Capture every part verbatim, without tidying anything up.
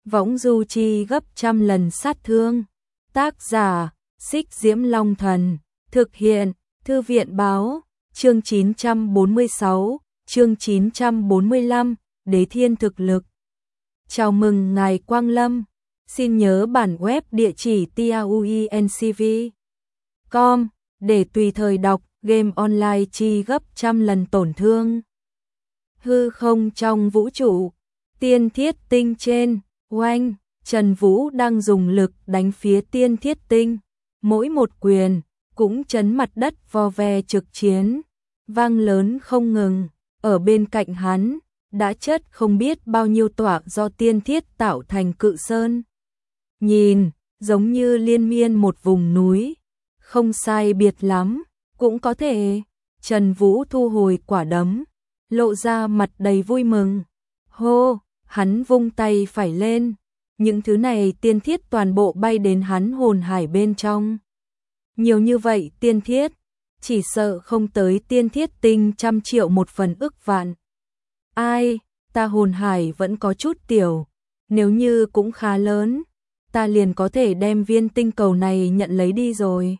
võng du chi gấp trăm lần sát thương. Tác giả, Xích Diễm Long Thần. Thực hiện, Thư viện Báo. Chương chín trăm bốn mươi sáu, chương chín trăm bốn mươi lăm, Đế Thiên thực lực. Chào mừng ngài Quang Lâm. Xin nhớ bản web địa chỉ tauencv chấm com để tùy thời đọc game online chi gấp trăm lần tổn thương. Hư không trong vũ trụ, Tiên Thiết Tinh trên, oanh, Trần Vũ đang dùng lực đánh phía Tiên Thiết Tinh, mỗi một quyền cũng chấn mặt đất vo ve trực chiến, vang lớn không ngừng. Ở bên cạnh hắn đã chất không biết bao nhiêu tỏa do tiên thiết tạo thành cự sơn. Nhìn, giống như liên miên một vùng núi, không sai biệt lắm, cũng có thể. Trần Vũ thu hồi quả đấm, lộ ra mặt đầy vui mừng. Hô, hắn vung tay phải lên, những thứ này tiên thiết toàn bộ bay đến hắn hồn hải bên trong. Nhiều như vậy tiên thiết, chỉ sợ không tới tiên thiết tinh trăm triệu một phần ức vạn. Ai, ta hồn hải vẫn có chút tiểu, nếu như cũng khá lớn, ta liền có thể đem viên tinh cầu này nhận lấy đi rồi.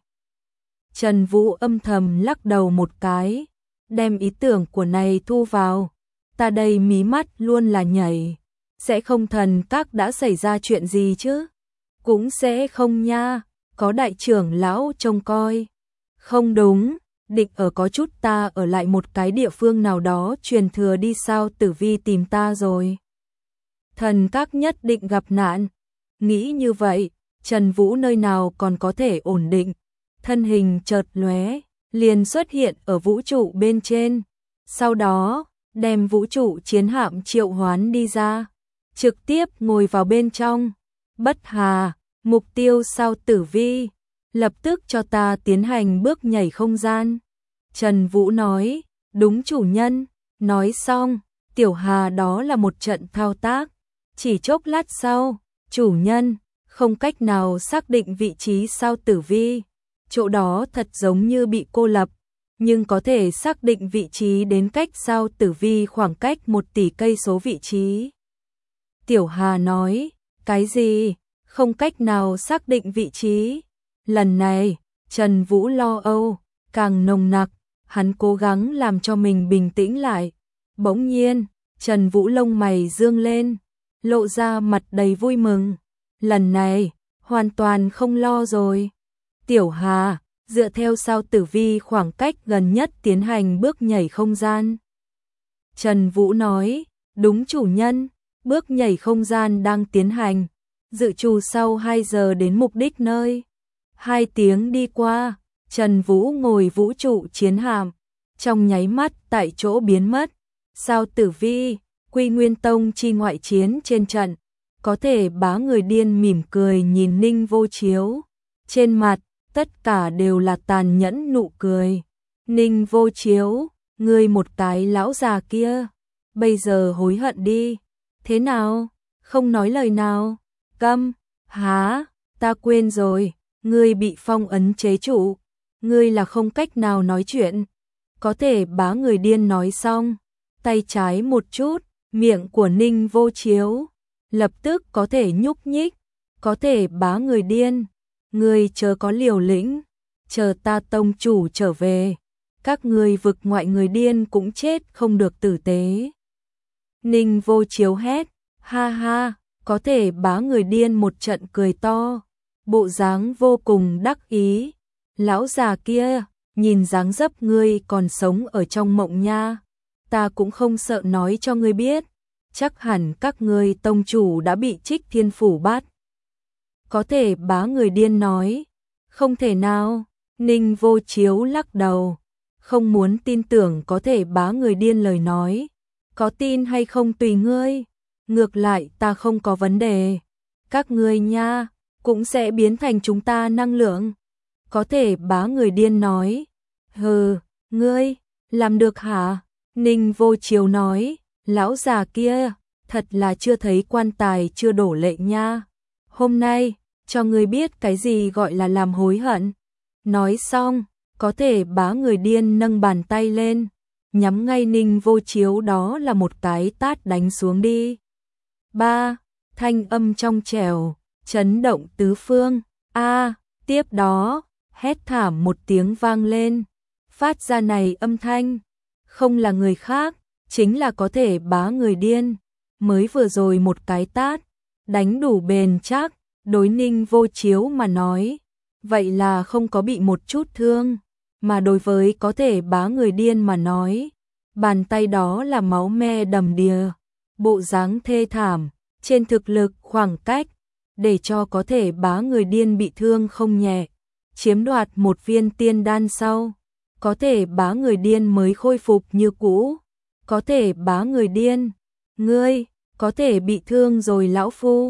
Trần Vũ âm thầm lắc đầu một cái, đem ý tưởng của này thu vào. Ta đây mí mắt luôn là nhảy, sẽ không thần các đã xảy ra chuyện gì chứ? Cũng sẽ không nha, có đại trưởng lão trông coi. Không đúng, định ở có chút ta ở lại một cái địa phương nào đó truyền thừa đi sao Tử Vi tìm ta rồi. Thần các nhất định gặp nạn. Nghĩ như vậy, Trần Vũ nơi nào còn có thể ổn định. Thân hình chợt lóe, liền xuất hiện ở vũ trụ bên trên. Sau đó, đem vũ trụ chiến hạm triệu hoán đi ra, trực tiếp ngồi vào bên trong. Bất Hà, mục tiêu sao Tử Vi, lập tức cho ta tiến hành bước nhảy không gian. Trần Vũ nói, đúng chủ nhân. Nói xong, Tiểu Hà đó là một trận thao tác. Chỉ chốc lát sau, chủ nhân, không cách nào xác định vị trí sao Tử Vi. Chỗ đó thật giống như bị cô lập, nhưng có thể xác định vị trí đến cách sao Tử Vi khoảng cách một tỷ cây số vị trí. Tiểu Hà nói, cái gì? Không cách nào xác định vị trí. Lần này, Trần Vũ lo âu càng nồng nặc, hắn cố gắng làm cho mình bình tĩnh lại. Bỗng nhiên, Trần Vũ lông mày dương lên, lộ ra mặt đầy vui mừng. Lần này, hoàn toàn không lo rồi. Tiểu Hà, dựa theo sao Tử Vi khoảng cách gần nhất tiến hành bước nhảy không gian. Trần Vũ nói, đúng chủ nhân, bước nhảy không gian đang tiến hành. Dự trù sau hai giờ đến mục đích nơi. Hai tiếng đi qua, Trần Vũ ngồi vũ trụ chiến hạm, trong nháy mắt tại chỗ biến mất. Sao Tử Vi, Quy Nguyên Tông chi ngoại chiến trên trận, có thể bá người điên mỉm cười nhìn Ninh Vô Chiếu. Trên mặt, tất cả đều là tàn nhẫn nụ cười. Ninh Vô Chiếu, ngươi một cái lão già kia, bây giờ hối hận đi. Thế nào? Không nói lời nào. Câm, há, ta quên rồi, ngươi bị phong ấn chế trụ, ngươi là không cách nào nói chuyện. Có thể bá người điên nói xong, tay trái một chút, miệng của Ninh Vô Chiếu lập tức có thể nhúc nhích. Có thể bá người điên, ngươi chờ có liều lĩnh, chờ ta tông chủ trở về, các ngươi vực ngoại người điên cũng chết không được tử tế. Ninh Vô Chiếu hét, ha ha. Có thể bá người điên một trận cười to, bộ dáng vô cùng đắc ý. Lão già kia, nhìn dáng dấp ngươi còn sống ở trong mộng nha. Ta cũng không sợ nói cho ngươi biết, chắc hẳn các ngươi tông chủ đã bị Trích Thiên Phủ bắt. Có thể bá người điên nói, không thể nào. Ninh Vô Chiếu lắc đầu, không muốn tin tưởng có thể bá người điên lời nói. Có tin hay không tùy ngươi. Ngược lại ta không có vấn đề. Các ngươi nha, cũng sẽ biến thành chúng ta năng lượng. Có thể bá người điên nói. Hừ, ngươi, làm được hả? Ninh Vô Chiếu nói, lão già kia, thật là chưa thấy quan tài chưa đổ lệ nha. Hôm nay, cho ngươi biết cái gì gọi là làm hối hận. Nói xong, có thể bá người điên nâng bàn tay lên, nhắm ngay Ninh Vô Chiếu đó là một cái tát đánh xuống đi. Ba, thanh âm trong trẻo, chấn động tứ phương. A, tiếp đó, hét thảm một tiếng vang lên. Phát ra này âm thanh, không là người khác, chính là có thể bá người điên. Mới vừa rồi một cái tát, đánh đủ bền chắc, đối Ninh Vô Chiếu mà nói, vậy là không có bị một chút thương, mà đối với có thể bá người điên mà nói, bàn tay đó là máu me đầm đìa, bộ dáng thê thảm, trên thực lực khoảng cách, để cho có thể bá người điên bị thương không nhẹ, chiếm đoạt một viên tiên đan sau, có thể bá người điên mới khôi phục như cũ, có thể bá người điên, ngươi, có thể bị thương rồi lão phu,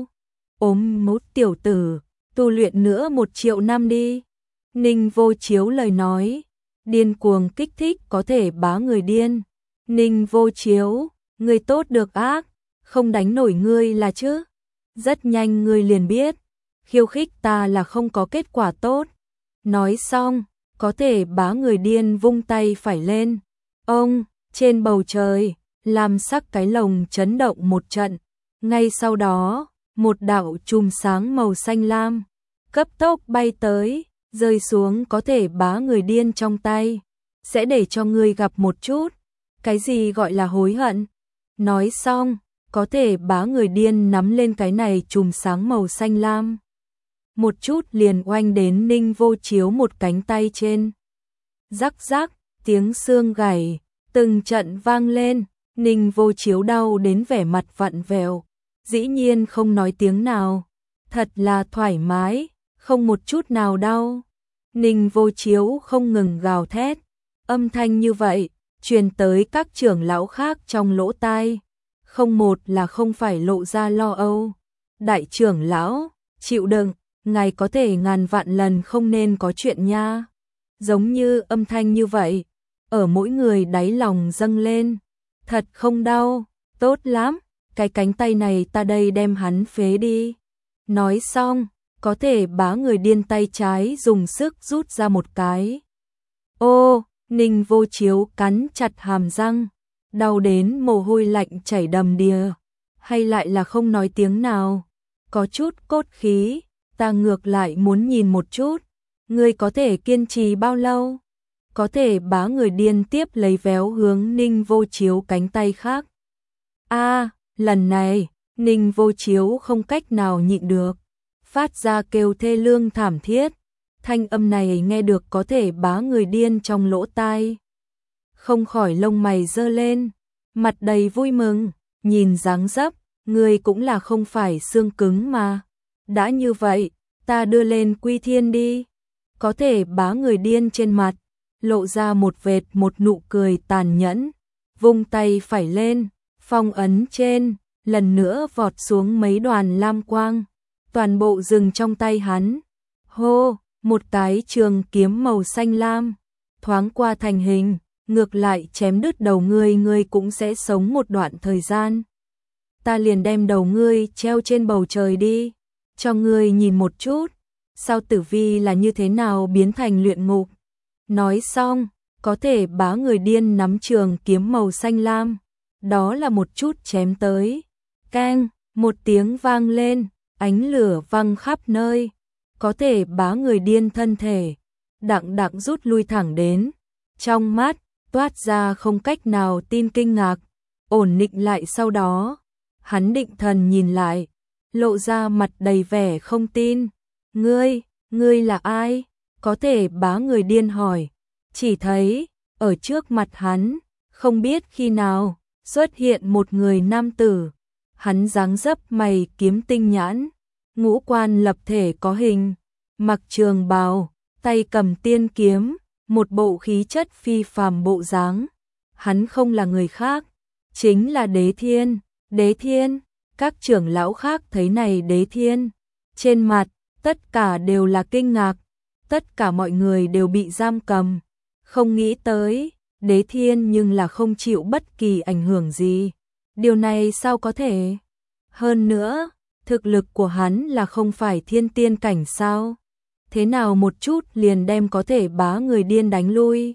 ốm mút tiểu tử, tu luyện nữa một triệu năm đi. Ninh Vô Chiếu lời nói, điên cuồng kích thích có thể bá người điên. Ninh Vô Chiếu, ngươi tốt được ác, không đánh nổi ngươi là chứ. Rất nhanh ngươi liền biết, khiêu khích ta là không có kết quả tốt. Nói xong, có thể bá người điên vung tay phải lên. Ông, trên bầu trời, làm sắc cái lồng chấn động một trận. Ngay sau đó, một đạo chùm sáng màu xanh lam, cấp tốc bay tới, rơi xuống có thể bá người điên trong tay. Sẽ để cho ngươi gặp một chút, cái gì gọi là hối hận. Nói xong, có thể bá người điên nắm lên cái này chùm sáng màu xanh lam. Một chút liền oanh đến Ninh Vô Chiếu một cánh tay trên. Rắc rắc, tiếng xương gãy, từng trận vang lên, Ninh Vô Chiếu đau đến vẻ mặt vặn vẹo, dĩ nhiên không nói tiếng nào, thật là thoải mái, không một chút nào đau. Ninh Vô Chiếu không ngừng gào thét, âm thanh như vậy, truyền tới các trưởng lão khác trong lỗ tai, không một là không phải lộ ra lo âu. Đại trưởng lão, chịu đựng, ngài có thể ngàn vạn lần không nên có chuyện nha. Giống như âm thanh như vậy, ở mỗi người đáy lòng dâng lên, thật không đau, tốt lắm, cái cánh tay này ta đây đem hắn phế đi. Nói xong, có thể bá người điên tay trái dùng sức rút ra một cái. Ô, Ninh Vô Chiếu cắn chặt hàm răng, đau đến mồ hôi lạnh chảy đầm đìa, hay lại là không nói tiếng nào, có chút cốt khí, ta ngược lại muốn nhìn một chút, ngươi có thể kiên trì bao lâu? Có thể bá người điên tiếp lấy véo hướng Ninh Vô Chiếu cánh tay khác. A, lần này, Ninh Vô Chiếu không cách nào nhịn được, phát ra kêu thê lương thảm thiết. Thanh âm này nghe được có thể bá người điên trong lỗ tai. Không khỏi lông mày giơ lên, mặt đầy vui mừng, nhìn dáng dấp, người cũng là không phải xương cứng mà. Đã như vậy, ta đưa lên Quy Thiên đi. Có thể bá người điên trên mặt, lộ ra một vệt một nụ cười tàn nhẫn, vung tay phải lên, phong ấn trên, lần nữa vọt xuống mấy đoàn lam quang, toàn bộ dừng trong tay hắn. Hô, một cái trường kiếm màu xanh lam, thoáng qua thành hình, ngược lại chém đứt đầu ngươi, ngươi cũng sẽ sống một đoạn thời gian. Ta liền đem đầu ngươi treo trên bầu trời đi, cho ngươi nhìn một chút, sao tử vi là như thế nào biến thành luyện ngục. Nói xong, có thể bá người điên nắm trường kiếm màu xanh lam, đó là một chút chém tới. Keng, một tiếng vang lên, ánh lửa văng khắp nơi, có thể bá người điên thân thể, đặng đặng rút lui thẳng đến. Trong mắt, toát ra không cách nào tin kinh ngạc, ổn định lại sau đó. Hắn định thần nhìn lại, lộ ra mặt đầy vẻ không tin. Ngươi, ngươi là ai? Có thể bá người điên hỏi. Chỉ thấy, ở trước mặt hắn, không biết khi nào, xuất hiện một người nam tử. Hắn dáng dấp mày kiếm tinh nhãn, ngũ quan lập thể có hình, mặc trường bào, tay cầm tiên kiếm, một bộ khí chất phi phàm bộ dáng. Hắn không là người khác, chính là Đế Thiên. Đế Thiên, các trưởng lão khác thấy này Đế Thiên, trên mặt, tất cả đều là kinh ngạc, tất cả mọi người đều bị giam cầm, không nghĩ tới, Đế Thiên nhưng là không chịu bất kỳ ảnh hưởng gì. Điều này sao có thể? Hơn nữa, thực lực của hắn là không phải thiên tiên cảnh sao? Thế nào một chút liền đem có thể bá người điên đánh lui?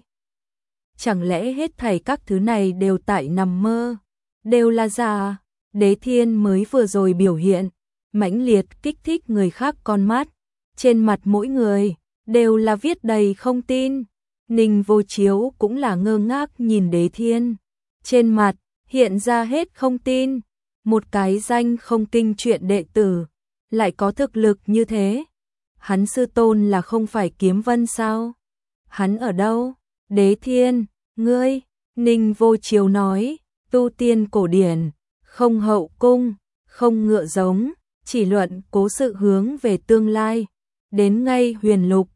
Chẳng lẽ hết thảy các thứ này đều tại nằm mơ? Đều là giả? Đế Thiên mới vừa rồi biểu hiện, mãnh liệt kích thích người khác con mắt. Trên mặt mỗi người đều là viết đầy không tin. Ninh Vô Chiếu cũng là ngơ ngác nhìn Đế Thiên. Trên mặt hiện ra hết không tin. Một cái danh không kinh chuyện đệ tử lại có thực lực như thế. Hắn sư tôn là không phải Kiếm Vân sao? Hắn ở đâu? Đế Thiên, ngươi, Ninh Vô Chiếu nói, tu tiên cổ điển, không hậu cung, không ngựa giống, chỉ luận cố sự hướng về tương lai. Đến ngay huyền lục,